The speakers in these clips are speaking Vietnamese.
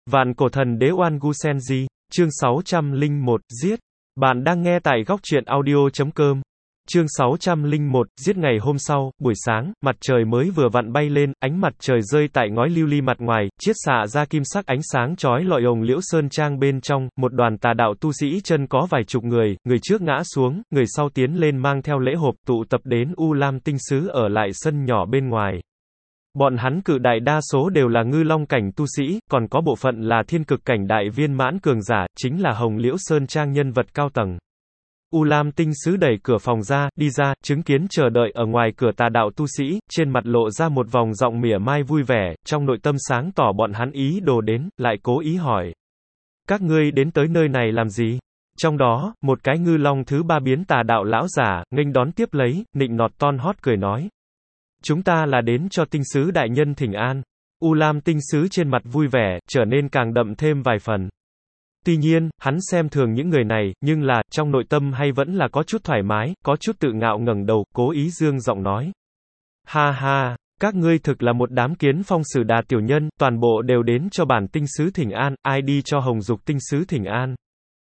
Vạn cổ thần đế Oan Gu Senji, chương 601, giết. Bạn đang nghe tại góc truyện audio.com. Chương 601, giết. Ngày hôm sau, buổi sáng, mặt trời mới vừa vặn bay lên, ánh mặt trời rơi tại ngói lưu ly mặt ngoài, chiết xạ ra kim sắc ánh sáng chói lọi ồng Liễu Sơn Trang bên trong, một đoàn tà đạo tu sĩ chân có vài chục người trước ngã xuống, người sau tiến lên mang theo lễ hộp, tụ tập đến U Lam Tinh Sứ ở lại sân nhỏ bên ngoài. Bọn hắn cự đại đa số đều là ngư long cảnh tu sĩ, còn có bộ phận là thiên cực cảnh đại viên mãn cường giả, chính là Hồng Liễu Sơn Trang nhân vật cao tầng. U Lam Tinh Sứ đẩy cửa phòng ra, đi ra, chứng kiến chờ đợi ở ngoài cửa tà đạo tu sĩ, trên mặt lộ ra một vòng giọng mỉa mai vui vẻ, trong nội tâm sáng tỏ bọn hắn ý đồ đến, lại cố ý hỏi. Các ngươi đến tới nơi này làm gì? Trong đó, một cái ngư long thứ ba biến tà đạo lão giả, nghênh đón tiếp lấy, nịnh nọt ton hót cười nói. Chúng ta là đến cho tinh sứ đại nhân thỉnh an. U Lam Tinh Sứ trên mặt vui vẻ, trở nên càng đậm thêm vài phần. Tuy nhiên, hắn xem thường những người này, nhưng là, trong nội tâm hay vẫn là có chút thoải mái, có chút tự ngạo ngẩng đầu, cố ý dương giọng nói. Ha ha, các ngươi thực là một đám kiến phong sử đà tiểu nhân, toàn bộ đều đến cho bản tinh sứ thỉnh an, ai đi cho Hồng Dục Tinh Sứ thỉnh an.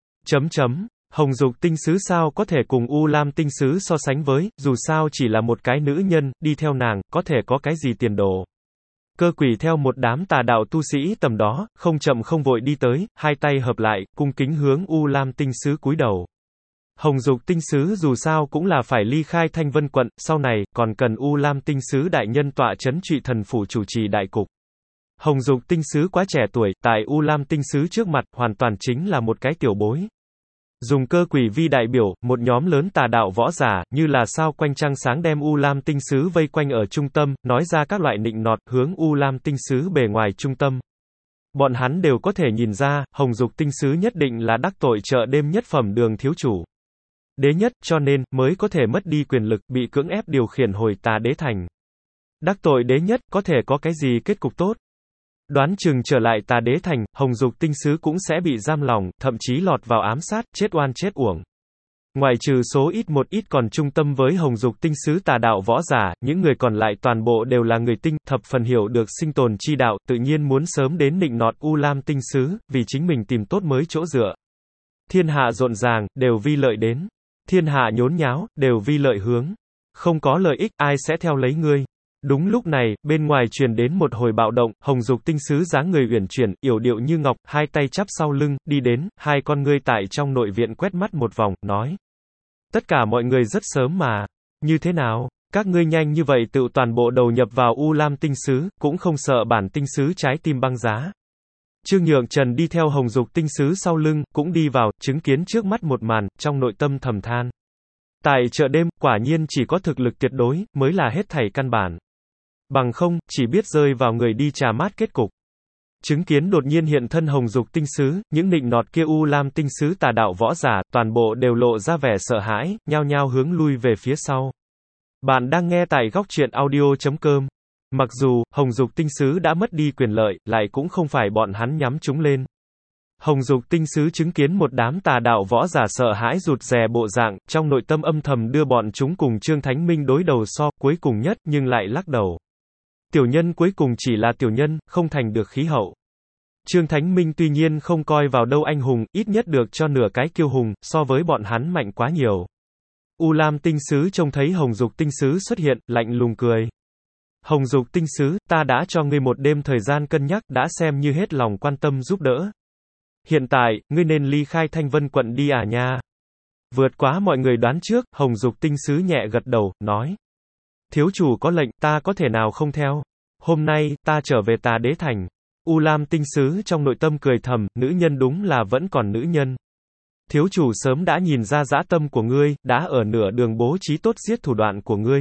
Hồng Dục Tinh Sứ sao có thể cùng U Lam Tinh Sứ so sánh với, dù sao chỉ là một cái nữ nhân, đi theo nàng, có thể có cái gì tiền đồ. Cơ Quỷ theo một đám tà đạo tu sĩ tầm đó, không chậm không vội đi tới, hai tay hợp lại, cung kính hướng U Lam Tinh Sứ cúi đầu. Hồng Dục Tinh Sứ dù sao cũng là phải ly khai Thanh Vân quận, sau này, còn cần U Lam Tinh Sứ đại nhân tọa trấn Trụy Thần phủ chủ trì đại cục. Hồng Dục Tinh Sứ quá trẻ tuổi, tại U Lam Tinh Sứ trước mặt, hoàn toàn chính là một cái tiểu bối. Dùng Cơ Quỷ vi đại biểu, một nhóm lớn tà đạo võ giả, như là sao quanh trăng sáng đem U Lam Tinh Sứ vây quanh ở trung tâm, nói ra các loại nịnh nọt, hướng U Lam Tinh Sứ bề ngoài trung tâm. Bọn hắn đều có thể nhìn ra, Hồng Dục Tinh Sứ nhất định là đắc tội chợ đêm nhất phẩm Đường thiếu chủ. Đế nhất, cho nên, mới có thể mất đi quyền lực, bị cưỡng ép điều khiển hồi Tà Đế thành. Đắc tội đế nhất, có thể có cái gì kết cục tốt? Đoán chừng trở lại Tà Đế thành, Hồng Dục Tinh Sứ cũng sẽ bị giam lỏng, thậm chí lọt vào ám sát, chết oan chết uổng. Ngoài trừ số ít một ít còn trung tâm với Hồng Dục Tinh Sứ tà đạo võ giả, những người còn lại toàn bộ đều là người tinh, thập phần hiểu được sinh tồn chi đạo, tự nhiên muốn sớm đến nịnh nọt U Lam Tinh Sứ, vì chính mình tìm tốt mới chỗ dựa. Thiên hạ rộn ràng, đều vi lợi đến. Thiên hạ nhốn nháo, đều vi lợi hướng. Không có lợi ích, ai sẽ theo lấy ngươi. Đúng lúc này, bên ngoài truyền đến một hồi bạo động, Hồng Dục Tinh Sứ dáng người uyển chuyển, yểu điệu như ngọc, hai tay chắp sau lưng, đi đến, hai con ngươi tại trong nội viện quét mắt một vòng, nói. Tất cả mọi người rất sớm mà. Như thế nào? Các ngươi nhanh như vậy tự toàn bộ đầu nhập vào U Lam Tinh Sứ, cũng không sợ bản tinh sứ trái tim băng giá. Trương Nhượng Trần đi theo Hồng Dục Tinh Sứ sau lưng, cũng đi vào, chứng kiến trước mắt một màn, trong nội tâm thầm than. Tại chợ đêm, quả nhiên chỉ có thực lực tuyệt đối, mới là hết thảy căn bản. Bằng không, chỉ biết rơi vào người đi trà mát kết cục. Chứng kiến đột nhiên hiện thân Hồng Dục Tinh Sứ, những nịnh nọt kia U Lam Tinh Sứ tà đạo võ giả, toàn bộ đều lộ ra vẻ sợ hãi, nhao nhao hướng lui về phía sau. Bạn đang nghe tại góc truyện audio.com. Mặc dù, Hồng Dục Tinh Sứ đã mất đi quyền lợi, lại cũng không phải bọn hắn nhắm chúng lên. Hồng Dục Tinh Sứ chứng kiến một đám tà đạo võ giả sợ hãi rụt rè bộ dạng, trong nội tâm âm thầm đưa bọn chúng cùng Trương Thánh Minh đối đầu so, cuối cùng nhất, nhưng lại lắc đầu. Tiểu nhân cuối cùng chỉ là tiểu nhân, không thành được khí hậu. Trương Thánh Minh tuy nhiên không coi vào đâu anh hùng, ít nhất được cho nửa cái kiêu hùng, so với bọn hắn mạnh quá nhiều. U Lam Tinh Sứ trông thấy Hồng Dục Tinh Sứ xuất hiện, lạnh lùng cười. Hồng Dục Tinh Sứ, ta đã cho ngươi một đêm thời gian cân nhắc, đã xem như hết lòng quan tâm giúp đỡ. Hiện tại, ngươi nên ly khai Thanh Vân quận đi à nha. Vượt quá mọi người đoán trước, Hồng Dục Tinh Sứ nhẹ gật đầu, nói. Thiếu chủ có lệnh, ta có thể nào không theo. Hôm nay, ta trở về Tà Đế thành. U Lam Tinh Sứ trong nội tâm cười thầm, nữ nhân đúng là vẫn còn nữ nhân. Thiếu chủ sớm đã nhìn ra dã tâm của ngươi, đã ở nửa đường bố trí tốt giết thủ đoạn của ngươi.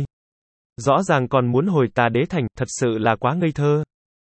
Rõ ràng còn muốn hồi Tà Đế thành, thật sự là quá ngây thơ.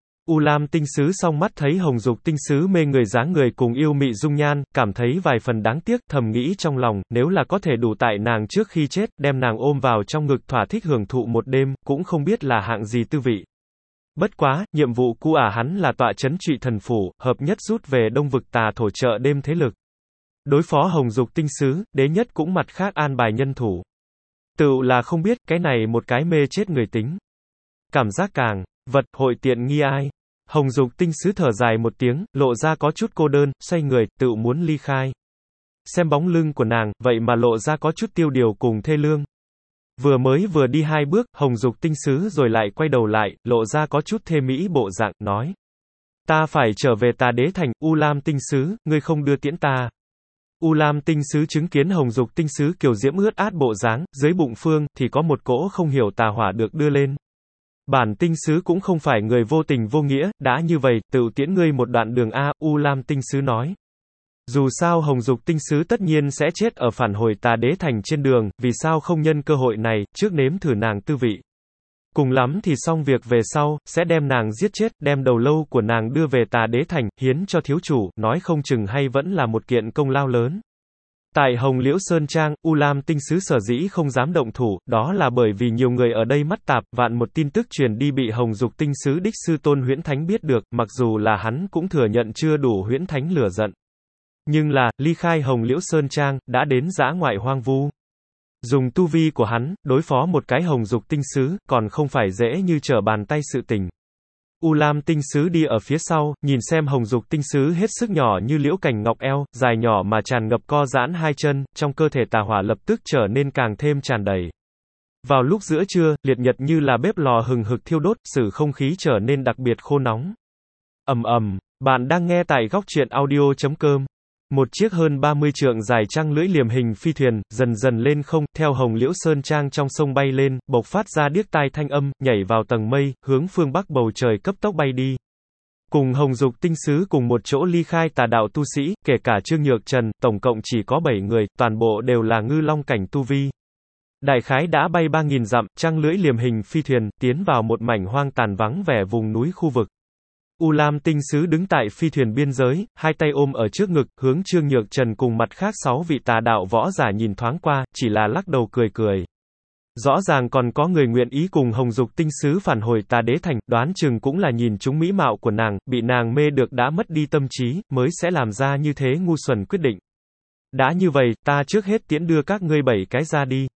U Lam Tinh Sứ song mắt thấy Hồng Dục Tinh Sứ mê người dáng người cùng yêu mị dung nhan, cảm thấy vài phần đáng tiếc, thầm nghĩ trong lòng, nếu là có thể đủ tại nàng trước khi chết, đem nàng ôm vào trong ngực thỏa thích hưởng thụ một đêm, cũng không biết là hạng gì tư vị. Bất quá, nhiệm vụ cũ hắn là tọa trấn Trụy Thần phủ, hợp nhất rút về Đông vực tà thổ chợ đêm thế lực. Đối phó Hồng Dục Tinh Sứ, đế nhất cũng mặt khác an bài nhân thủ. Tựu là không biết, cái này một cái mê chết người tính. Cảm giác càng vật hội tiện nghi ai. Hồng Dục tinh sứ thở dài một tiếng, lộ ra có chút cô đơn, xoay người, tự muốn ly khai. Xem bóng lưng của nàng, vậy mà lộ ra có chút tiêu điều cùng thê lương. Vừa đi 2 bước, Hồng Dục tinh sứ rồi lại quay đầu lại, lộ ra có chút thê mỹ bộ dạng, nói. Ta phải trở về Tà Đế Thành, U Lam tinh sứ, ngươi không đưa tiễn ta. U Lam tinh sứ chứng kiến Hồng Dục tinh sứ kiều diễm ướt át bộ dáng, dưới bụng phương, thì có một cỗ không hiểu tà hỏa được đưa lên. Bản tinh sứ cũng không phải người vô tình vô nghĩa, đã như vậy, tự tiễn ngươi một đoạn đường A, U Lam tinh sứ nói. Dù sao Hồng Dục tinh sứ tất nhiên sẽ chết ở phản hồi Tà Đế Thành trên đường, vì sao không nhân cơ hội này, trước nếm thử nàng tư vị. Cùng lắm thì xong việc về sau, sẽ đem nàng giết chết, đem đầu lâu của nàng đưa về Tà Đế Thành, hiến cho thiếu chủ, nói không chừng hay vẫn là một kiện công lao lớn. Tại Hồng Liễu Sơn Trang, U Lam tinh sứ sở dĩ không dám động thủ, đó là bởi vì nhiều người ở đây mắt tạp, vạn một tin tức truyền đi bị Hồng Dục tinh sứ đích sư Tôn Huyễn Thánh biết được, mặc dù là hắn cũng thừa nhận chưa đủ Huyễn Thánh lửa giận. Nhưng là, ly khai Hồng Liễu Sơn Trang, đã đến dã ngoại hoang vu. Dùng tu vi của hắn, đối phó một cái Hồng Dục tinh sứ, còn không phải dễ như trở bàn tay sự tình. U Lam tinh sứ đi ở phía sau, nhìn xem Hồng Dục tinh sứ hết sức nhỏ như liễu cành ngọc eo, dài nhỏ mà tràn ngập co giãn 2 chân, trong cơ thể tà hỏa lập tức trở nên càng thêm tràn đầy. Vào lúc giữa trưa, liệt nhật như là bếp lò hừng hực thiêu đốt,使không khí trở nên đặc biệt khô nóng. Ầm ầm, bạn đang nghe tại góc truyện audio.com. Một chiếc hơn 30 trượng dài trăng lưỡi liềm hình phi thuyền, dần dần lên không, theo Hồng Liễu Sơn Trang trong sông bay lên, bộc phát ra điếc tai thanh âm, nhảy vào tầng mây, hướng phương bắc bầu trời cấp tốc bay đi. Cùng Hồng Dục tinh sứ cùng một chỗ ly khai tà đạo tu sĩ, kể cả Trương Nhược Trần, tổng cộng chỉ có 7 người, toàn bộ đều là ngư long cảnh tu vi. Đại khái đã bay 3.000 dặm, trăng lưỡi liềm hình phi thuyền, tiến vào một mảnh hoang tàn vắng vẻ vùng núi khu vực. U Lam tinh sứ đứng tại phi thuyền biên giới, 2 tay ôm ở trước ngực, hướng Trương Nhược Trần cùng mặt khác 6 vị tà đạo võ giả nhìn thoáng qua, chỉ là lắc đầu cười cười. Rõ ràng còn có người nguyện ý cùng Hồng Dục tinh sứ phản hồi Tà Đế Thành, đoán chừng cũng là nhìn chúng mỹ mạo của nàng, bị nàng mê được đã mất đi tâm trí, mới sẽ làm ra như thế ngu xuẩn quyết định. Đã như vậy, ta trước hết tiễn đưa các ngươi 7 cái ra đi.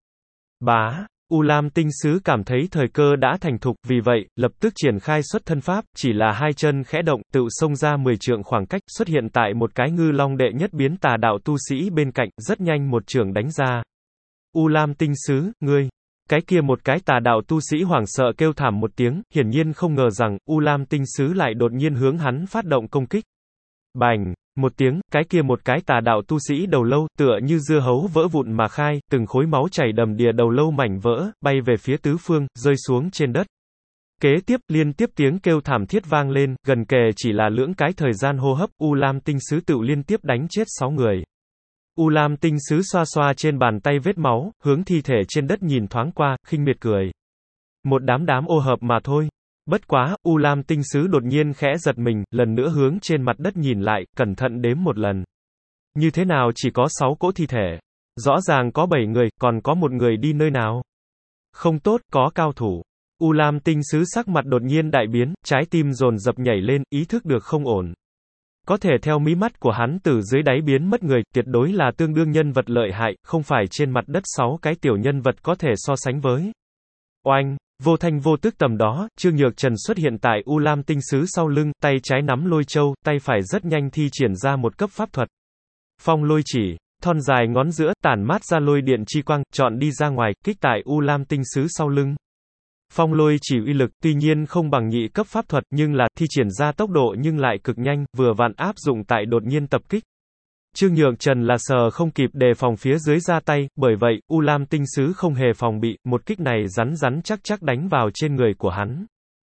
Bá. U Lam tinh sứ cảm thấy thời cơ đã thành thục, vì vậy, lập tức triển khai xuất thân pháp, chỉ là 2 chân khẽ động, tự xông ra 10 trượng khoảng cách, xuất hiện tại một cái ngư long đệ nhất biến tà đạo tu sĩ bên cạnh, rất nhanh một trường đánh ra. U Lam tinh sứ, ngươi. Cái kia một cái tà đạo tu sĩ hoảng sợ kêu thảm một tiếng, hiển nhiên không ngờ rằng, U Lam tinh sứ lại đột nhiên hướng hắn phát động công kích. Bành! Một tiếng, cái kia một cái tà đạo tu sĩ đầu lâu, tựa như dưa hấu vỡ vụn mà khai, từng khối máu chảy đầm đìa đầu lâu mảnh vỡ, bay về phía tứ phương, rơi xuống trên đất. Kế tiếp, liên tiếp tiếng kêu thảm thiết vang lên, gần kề chỉ là lưỡng cái thời gian hô hấp, U Lam tinh sứ tự liên tiếp đánh chết 6 người. U Lam tinh sứ xoa xoa trên bàn tay vết máu, hướng thi thể trên đất nhìn thoáng qua, khinh miệt cười. Một đám ô hợp mà thôi. Bất quá, U Lam tinh sứ đột nhiên khẽ giật mình, lần nữa hướng trên mặt đất nhìn lại, cẩn thận đếm một lần. Như thế nào chỉ có 6 cỗ thi thể? Rõ ràng có 7 người, còn có một người đi nơi nào? Không tốt, có cao thủ. U Lam tinh sứ sắc mặt đột nhiên đại biến, trái tim dồn dập nhảy lên, ý thức được không ổn. Có thể theo mí mắt của hắn từ dưới đáy biến mất người, tuyệt đối là tương đương nhân vật lợi hại, không phải trên mặt đất 6 cái tiểu nhân vật có thể so sánh với. Oanh! Vô thanh vô tức tầm đó, Trương Nhược Trần xuất hiện tại U Lam tinh sứ sau lưng, tay trái nắm lôi châu, tay phải rất nhanh thi triển ra một cấp pháp thuật. Phong lôi chỉ, thon dài ngón giữa, tản mát ra lôi điện chi quang, chọn đi ra ngoài, kích tại U Lam tinh sứ sau lưng. Phong lôi chỉ uy lực, tuy nhiên không bằng nhị cấp pháp thuật, nhưng là, thi triển ra tốc độ nhưng lại cực nhanh, vừa vặn áp dụng tại đột nhiên tập kích. Trương Nhược Trần là sờ không kịp đề phòng phía dưới ra tay, bởi vậy, U Lam tinh sứ không hề phòng bị, một kích này rắn chắc đánh vào trên người của hắn.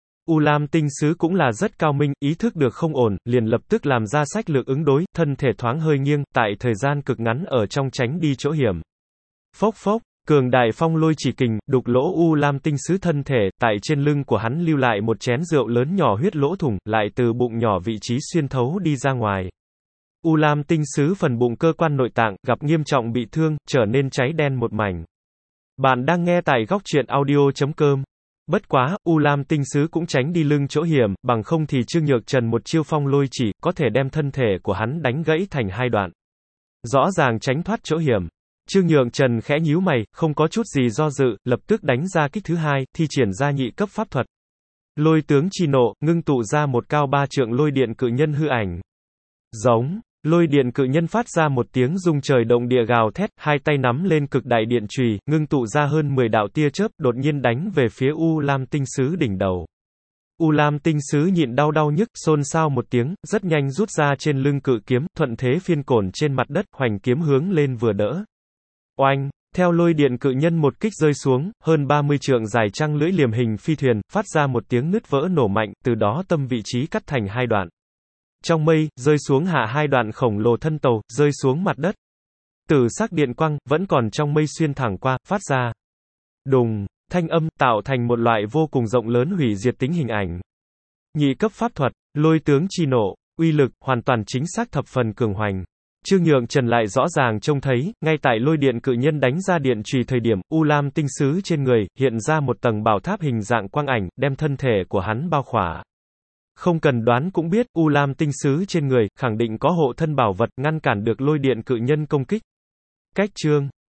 U Lam tinh sứ cũng là rất cao minh, ý thức được không ổn, liền lập tức làm ra sách lược ứng đối, thân thể thoáng hơi nghiêng, tại thời gian cực ngắn ở trong tránh đi chỗ hiểm. Phốc phốc, cường đại phong lôi chỉ kình, đục lỗ U Lam tinh sứ thân thể, tại trên lưng của hắn lưu lại một chén rượu lớn nhỏ huyết lỗ thủng, lại từ bụng nhỏ vị trí xuyên thấu đi ra ngoài. U Lam tinh sứ phần bụng cơ quan nội tạng, gặp nghiêm trọng bị thương, trở nên cháy đen một mảnh. Bạn đang nghe tại góc truyện audio.com. Bất quá, U Lam tinh sứ cũng tránh đi lưng chỗ hiểm, bằng không thì Trương Nhược Trần một chiêu phong lôi chỉ, có thể đem thân thể của hắn đánh gãy thành 2 đoạn. Rõ ràng tránh thoát chỗ hiểm. Trương Nhược Trần khẽ nhíu mày, không có chút gì do dự, lập tức đánh ra kích thứ 2, thi triển ra nhị cấp pháp thuật. Lôi tướng chi nộ, ngưng tụ ra một cao 3 trượng lôi điện cự nhân hư ảnh. Giống. Lôi điện cự nhân phát ra một tiếng rung trời động địa gào thét, hai tay nắm lên cực đại điện chùy, ngưng tụ ra hơn 10 đạo tia chớp, đột nhiên đánh về phía U Lam tinh sứ đỉnh đầu. U Lam tinh sứ nhịn đau đau nhức, xôn xao một tiếng, rất nhanh rút ra trên lưng cự kiếm, thuận thế phiên cổn trên mặt đất, hoành kiếm hướng lên vừa đỡ. Oanh! Theo lôi điện cự nhân một kích rơi xuống, hơn 30 trượng dài trăng lưỡi liềm hình phi thuyền, phát ra một tiếng nứt vỡ nổ mạnh, từ đó tâm vị trí cắt thành hai đoạn. Trong mây, rơi xuống hạ hai đoạn khổng lồ thân tàu, rơi xuống mặt đất. Tử sắc điện quang, vẫn còn trong mây xuyên thẳng qua, phát ra. Đùng, thanh âm, tạo thành một loại vô cùng rộng lớn hủy diệt tính hình ảnh. Nhị cấp pháp thuật, lôi tướng chi nộ, uy lực, hoàn toàn chính xác thập phần cường hoành. Trương Nhượng Trần lại rõ ràng trông thấy, ngay tại lôi điện cự nhân đánh ra điện chùy thời điểm, U Lam tinh sứ trên người, hiện ra một tầng bảo tháp hình dạng quang ảnh, đem thân thể của hắn bao khỏa. Không cần đoán cũng biết, U Lam tinh sứ trên người, khẳng định có hộ thân bảo vật, ngăn cản được lôi điện cự nhân công kích. Cách chương